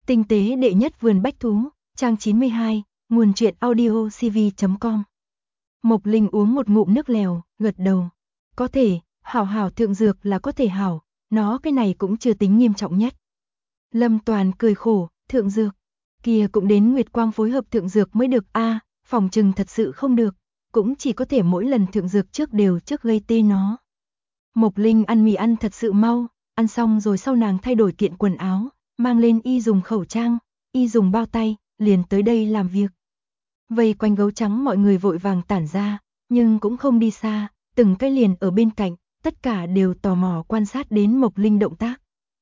Tinh tế đệ nhất vườn bách thú, trang 92, nguồn truyện audio cv.com. Mộc Linh uống một ngụm nước lèo, gật đầu. Có thể, hảo thượng dược là có thể hảo, nó cái này cũng chưa tính nghiêm trọng nhất. Lâm Toàn cười khổ, thượng dược, kia cũng đến Nguyệt Quang phối hợp thượng dược mới được a, phòng trừng thật sự không được, cũng chỉ có thể mỗi lần thượng dược trước đều trước gây tê nó. Mộc Linh ăn mì ăn thật sự mau, ăn xong rồi sau nàng thay đổi kiện quần áo, mang lên y dùng khẩu trang, y dùng bao tay, liền tới đây làm việc. Vây quanh gấu trắng mọi người vội vàng tản ra, nhưng cũng không đi xa, từng cái liền ở bên cạnh, tất cả đều tò mò quan sát đến Mộc Linh động tác.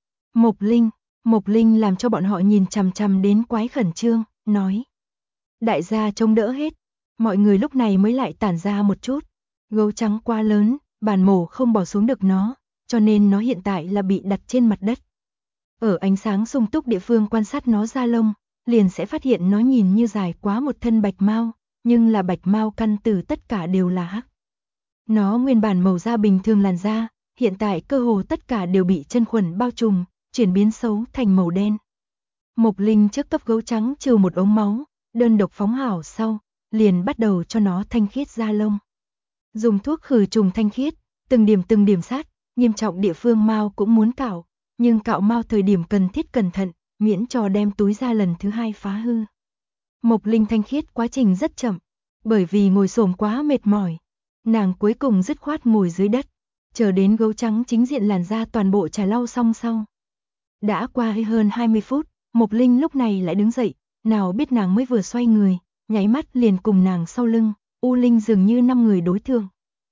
Mộc Linh làm cho bọn họ nhìn chằm chằm đến quái khẩn trương, nói. Đại gia trông đỡ hết, mọi người lúc này mới lại tản ra một chút. Gấu trắng quá lớn, bàn mổ không bỏ xuống được nó, cho nên nó hiện tại là bị đặt trên mặt đất. Ở ánh sáng sung túc địa phương quan sát nó da lông, liền sẽ phát hiện nó nhìn như dài quá một thân bạch mao, nhưng là bạch mao căn từ tất cả đều là hắc. Nó nguyên bản màu da bình thường làn da, hiện tại cơ hồ tất cả đều bị chân khuẩn bao trùm, chuyển biến xấu thành màu đen. Mộc Linh trước cấp gấu trắng trừ một ống máu, đơn độc phóng hảo sau, liền bắt đầu cho nó thanh khiết da lông. Dùng thuốc khử trùng thanh khiết, từng điểm sát, nghiêm trọng địa phương mao cũng muốn cạo, nhưng cạo mao thời điểm cần thiết cẩn thận, miễn cho đem túi da lần thứ hai phá hư. Mộc Linh thanh khiết quá trình rất chậm, bởi vì ngồi xổm quá mệt mỏi, nàng cuối cùng dứt khoát ngồi dưới đất, chờ đến gấu trắng chính diện làn da toàn bộ trà lau xong sau. Đã qua hơn 20 phút, Mộc Linh lúc này lại đứng dậy, nào biết nàng mới vừa xoay người, nháy mắt liền cùng nàng sau lưng, U Linh dường như 5 người đối thương.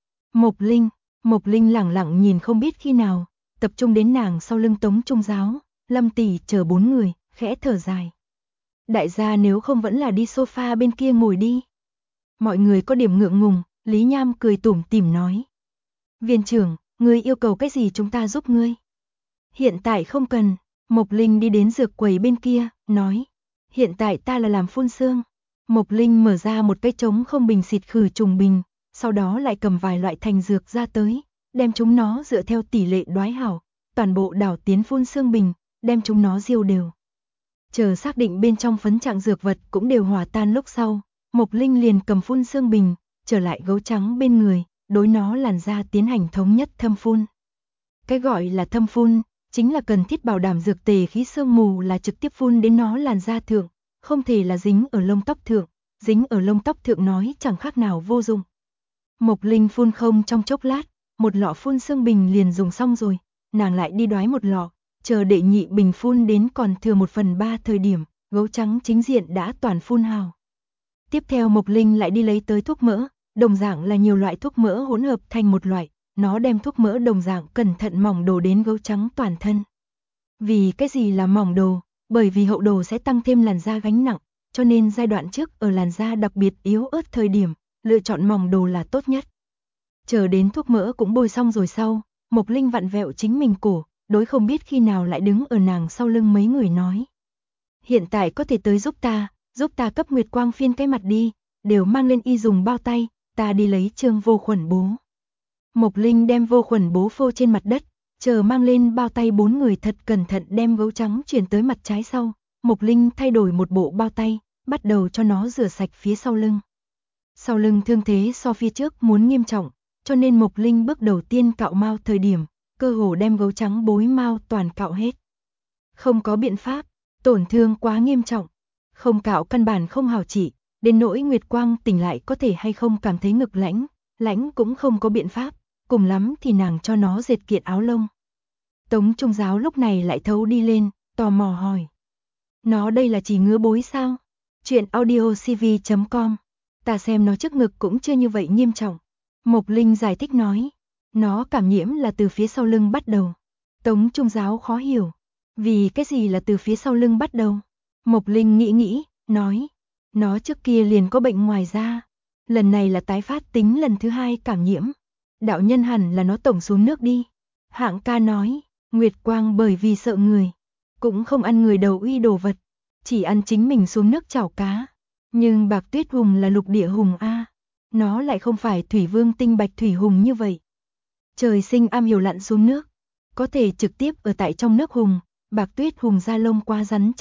Mộc Linh lẳng lặng nhìn không biết khi nào, tập trung đến nàng sau lưng Tống Trung Giáo, Lâm tỷ chờ 4 người, khẽ thở dài. Đại gia nếu không vẫn là đi sofa bên kia ngồi đi. Mọi người có điểm ngượng ngùng, Lý Nham cười tủm tỉm nói. Viên trưởng, ngươi yêu cầu cái gì chúng ta giúp ngươi? Hiện tại không cần, Mộc Linh đi đến dược quầy bên kia, nói. Hiện tại ta là làm phun sương. Mộc Linh mở ra một cái trống không bình xịt khử trùng bình, sau đó lại cầm vài loại thành dược ra tới, đem chúng nó dựa theo tỷ lệ đoái hảo, toàn bộ đảo tiến phun sương bình, đem chúng nó diêu đều. Chờ xác định bên trong phấn trạng dược vật cũng đều hòa tan lúc sau, Mộc Linh liền cầm phun sương bình, trở lại gấu trắng bên người, đối nó làn da tiến hành thống nhất thâm phun. Cái gọi là thâm phun, chính là cần thiết bảo đảm dược tề khí sương mù là trực tiếp phun đến nó làn da thượng, không thể là dính ở lông tóc thượng, dính ở lông tóc thượng nói chẳng khác nào vô dụng. Mộc Linh phun không trong chốc lát, một lọ phun sương bình liền dùng xong rồi, nàng lại đi đoái một lọ, chờ đệ nhị bình phun đến còn thừa 1/3 thời điểm, gấu trắng chính diện đã toàn phun hào. Tiếp theo Mộc Linh lại đi lấy tới thuốc mỡ, đồng dạng là nhiều loại thuốc mỡ hỗn hợp thành một loại, nó đem thuốc mỡ đồng dạng cẩn thận mỏng đồ đến gấu trắng toàn thân. Vì cái gì là mỏng đồ? Bởi vì hậu đồ sẽ tăng thêm làn da gánh nặng, cho nên giai đoạn trước ở làn da đặc biệt yếu ớt thời điểm, lựa chọn mỏng đồ là tốt nhất. Chờ đến thuốc mỡ cũng bôi xong rồi sau, Mộc Linh vặn vẹo chính mình cổ, đối không biết khi nào lại đứng ở nàng sau lưng mấy người nói. Hiện tại có thể tới giúp ta cấp Nguyệt Quang phiên cái mặt đi, đều mang lên y dùng bao tay, ta đi lấy trương vô khuẩn bố. Mộc Linh đem vô khuẩn bố phô trên mặt đất, chờ mang lên bao tay 4 người thật cẩn thận đem gấu trắng chuyển tới mặt trái sau, Mộc Linh thay đổi một bộ bao tay, bắt đầu cho nó rửa sạch phía sau lưng. Sau lưng thương thế so phía trước muốn nghiêm trọng, cho nên Mộc Linh bước đầu tiên cạo mao thời điểm, cơ hồ đem gấu trắng bối mao toàn cạo hết. Không có biện pháp, tổn thương quá nghiêm trọng, không cạo căn bản không hảo trị, đến nỗi Nguyệt Quang tỉnh lại có thể hay không cảm thấy ngực lãnh cũng không có biện pháp, cùng lắm thì nàng cho nó dệt kiện áo lông. Tống Trung Giáo lúc này lại thấu đi lên, tò mò hỏi. Nó đây là chỉ ngứa bối sao? Chuyện audio cv.com. Ta xem nó trước ngực cũng chưa như vậy nghiêm trọng. Mộc Linh giải thích nói. Nó cảm nhiễm là từ phía sau lưng bắt đầu. Tống Trung Giáo khó hiểu. Vì cái gì là từ phía sau lưng bắt đầu? Mộc Linh nghĩ, nói. Nó trước kia liền có bệnh ngoài da. Lần này là tái phát tính lần thứ 2 cảm nhiễm. Đạo nhân hẳn là nó tổng xuống nước đi. Hạng ca nói. Nguyệt Quang bởi vì sợ người, cũng không ăn người đầu uy đồ vật, chỉ ăn chính mình xuống nước chảo cá. Nhưng Bạc Tuyết Hùng là lục địa hùng a, nó lại không phải thủy vương tinh bạch thủy hùng như vậy. Trời sinh am hiểu lặn xuống nước, có thể trực tiếp ở tại trong nước hùng. Bạc Tuyết Hùng da lông quá rắn chắc,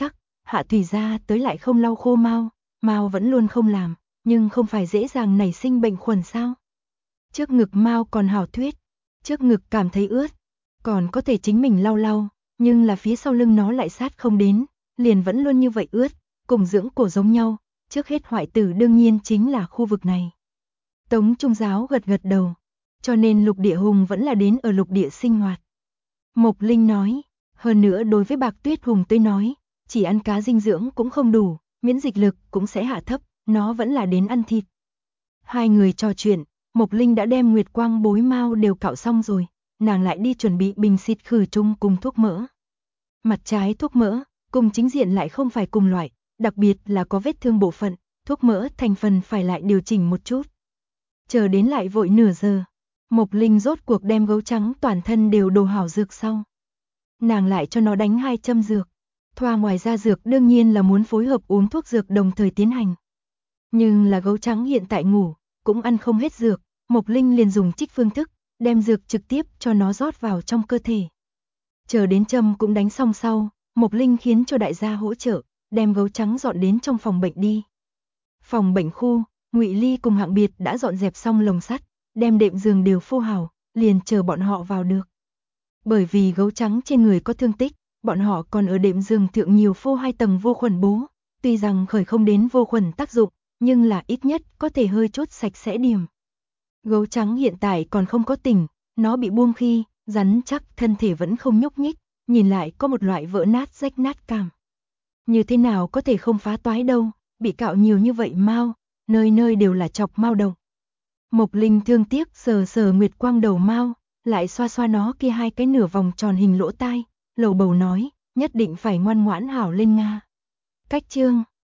Hạ Thủy gia tới lại không lau khô Mao, Mao vẫn luôn không làm, nhưng không phải dễ dàng nảy sinh bệnh khuẩn sao? Trước ngực Mao còn hảo thuyết, trước ngực cảm thấy ướt, còn có thể chính mình lau lau, nhưng là phía sau lưng nó lại sát không đến, liền vẫn luôn như vậy ướt, cùng dưỡng cổ giống nhau, trước hết hoại tử đương nhiên chính là khu vực này. Tống Trung Giáo gật gật đầu, cho nên Lục Địa Hùng vẫn là đến ở lục địa sinh hoạt. Mộc Linh nói, hơn nữa đối với Bạc Tuyết Hùng tới nói, chỉ ăn cá dinh dưỡng cũng không đủ, miễn dịch lực cũng sẽ hạ thấp, nó vẫn là đến ăn thịt. Hai người trò chuyện, Mộc Linh đã đem Nguyệt Quang bối Mao đều cạo xong rồi, nàng lại đi chuẩn bị bình xịt khử trùng cùng thuốc mỡ. Mặt trái thuốc mỡ, cùng chính diện lại không phải cùng loại, đặc biệt là có vết thương bộ phận, thuốc mỡ thành phần phải lại điều chỉnh một chút. Chờ đến lại vội nửa giờ, Mộc Linh rốt cuộc đem gấu trắng toàn thân đều đồ hảo dược sau. Nàng lại cho nó đánh 2 châm dược. Thoa ngoài ra dược đương nhiên là muốn phối hợp uống thuốc dược đồng thời tiến hành. Nhưng là gấu trắng hiện tại ngủ, cũng ăn không hết dược, Mộc Linh liền dùng trích phương thức, đem dược trực tiếp cho nó rót vào trong cơ thể. Chờ đến châm cũng đánh xong sau, Mộc Linh khiến cho đại gia hỗ trợ, đem gấu trắng dọn đến trong phòng bệnh đi. Phòng bệnh khu, Ngụy Ly cùng Hạng Biệt đã dọn dẹp xong lồng sắt, đem đệm giường đều phô hảo, liền chờ bọn họ vào được. Bởi vì gấu trắng trên người có thương tích, bọn họ còn ở đệm giường thượng nhiều phô 2 tầng vô khuẩn bố, tuy rằng khởi không đến vô khuẩn tác dụng, nhưng là ít nhất có thể hơi chút sạch sẽ điểm. Gấu trắng hiện tại còn không có tỉnh, nó bị buông khi, rắn chắc thân thể vẫn không nhúc nhích, nhìn lại có một loại vỡ nát rách nát cảm. Như thế nào có thể không phá toái đâu, bị cạo nhiều như vậy Mao, nơi nơi đều là chọc Mao độc. Mộc Linh thương tiếc sờ sờ Nguyệt Quang đầu Mao, lại xoa xoa nó kia 2 cái nửa vòng tròn hình lỗ tai, lầu bầu nói, nhất định phải ngoan ngoãn hảo lên Nga. Cách chương